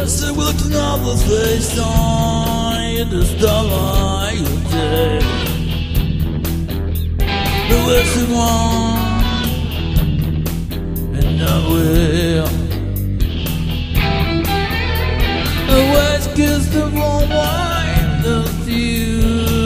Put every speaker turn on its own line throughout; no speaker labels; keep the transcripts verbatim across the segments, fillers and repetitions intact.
still looking up the face on in the starlight of day. The western one and nowhere. The west kiss the warm wine of you.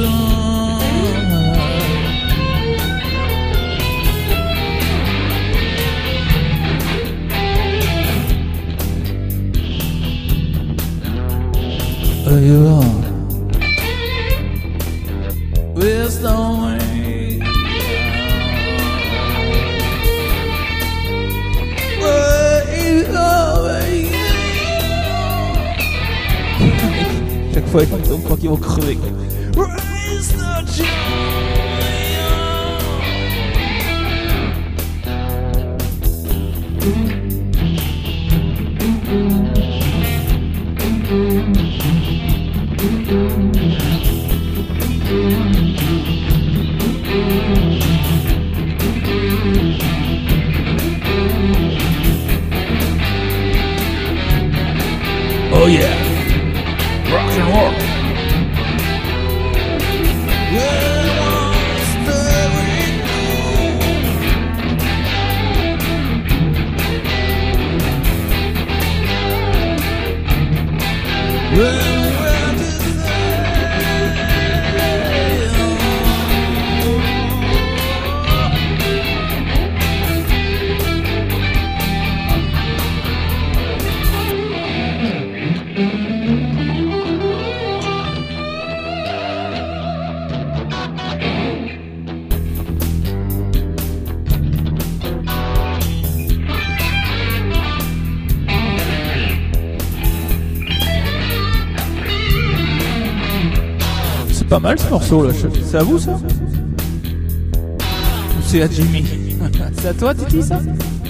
You are with no way. Chaque fois, ils croient qu'ils vont crever. Oh yeah, rock and roll. Pas mal ce morceau là, c'est à vous ça? Ou c'est à Jimmy? C'est à toi Titi ça?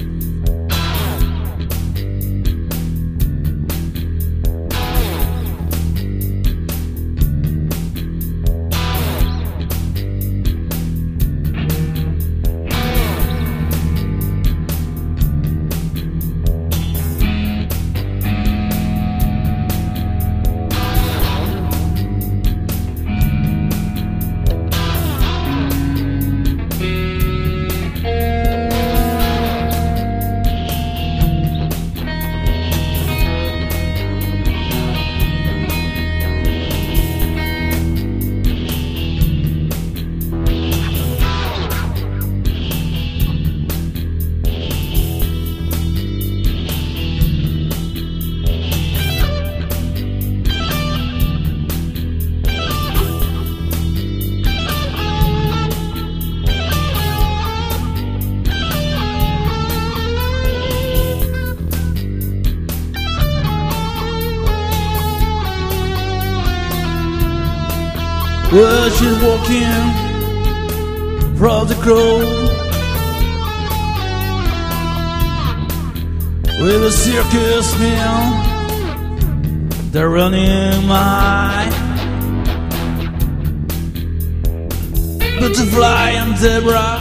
Well, she's walking from the crowd with a circus meal. They're running my butterfly and zebra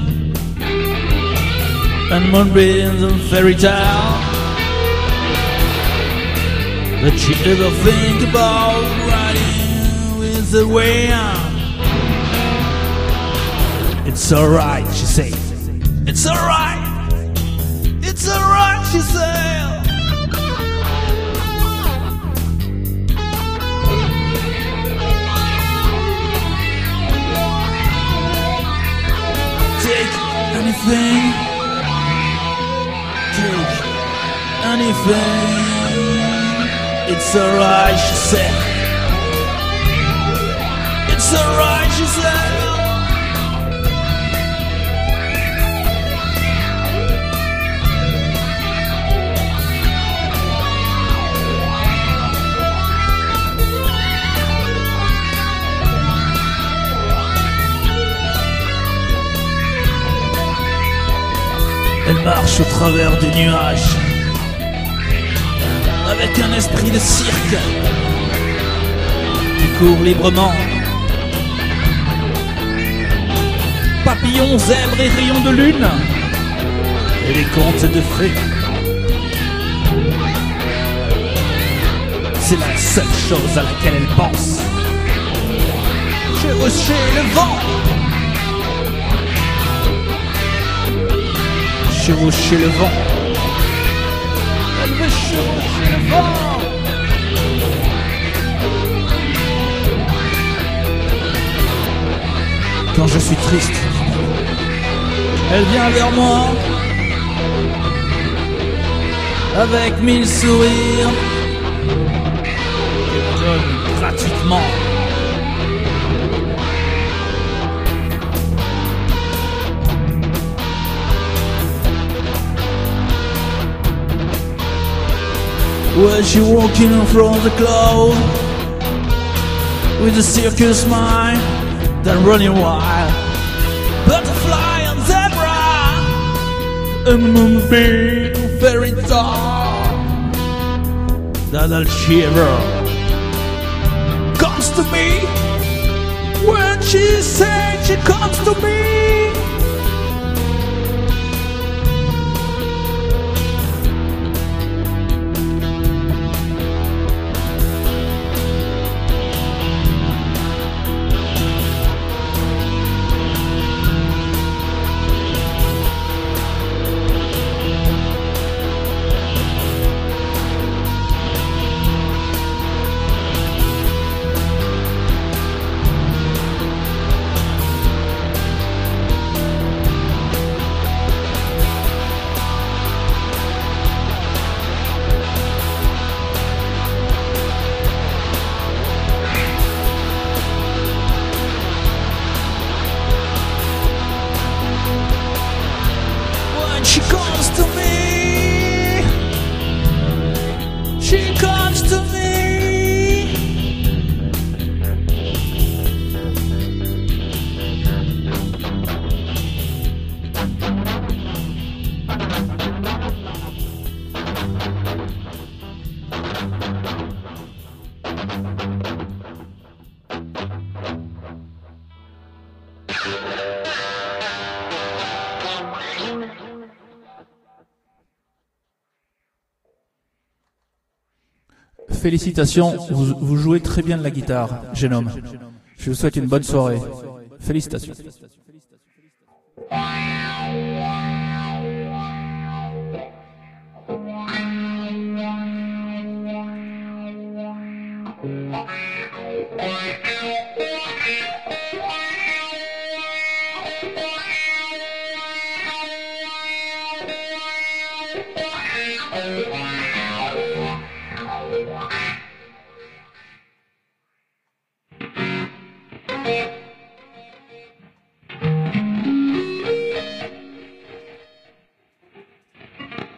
and moonbeams and fairy tale. Did she ever think about riding the way on? It's alright, she said. It's alright. It's alright, she said. Take anything. Take anything. It's alright, she said. It's alright, she said. Elle marche au travers des nuages avec un esprit de cirque qui court librement. Papillons, zèbres et rayons de lune et les contes de fées. c'est la seule chose à laquelle elle pense. Chevaucher le vent, chevaucher le vent, elle veut chevaucher le vent. Quand je suis triste, elle vient vers moi avec mille sourires qu'elle me donne gratuitement. When she walking from the cloud with a circus mind that running wild, butterfly and zebra, a moonbeam fairy tale that I'll shiver comes to me when she says she comes to me. She comes to me, she comes to me. Félicitations, vous, vous jouez très bien de la guitare, jeune homme. Je vous souhaite une bonne soirée. Félicitations.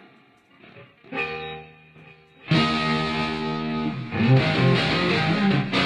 Mm-hmm.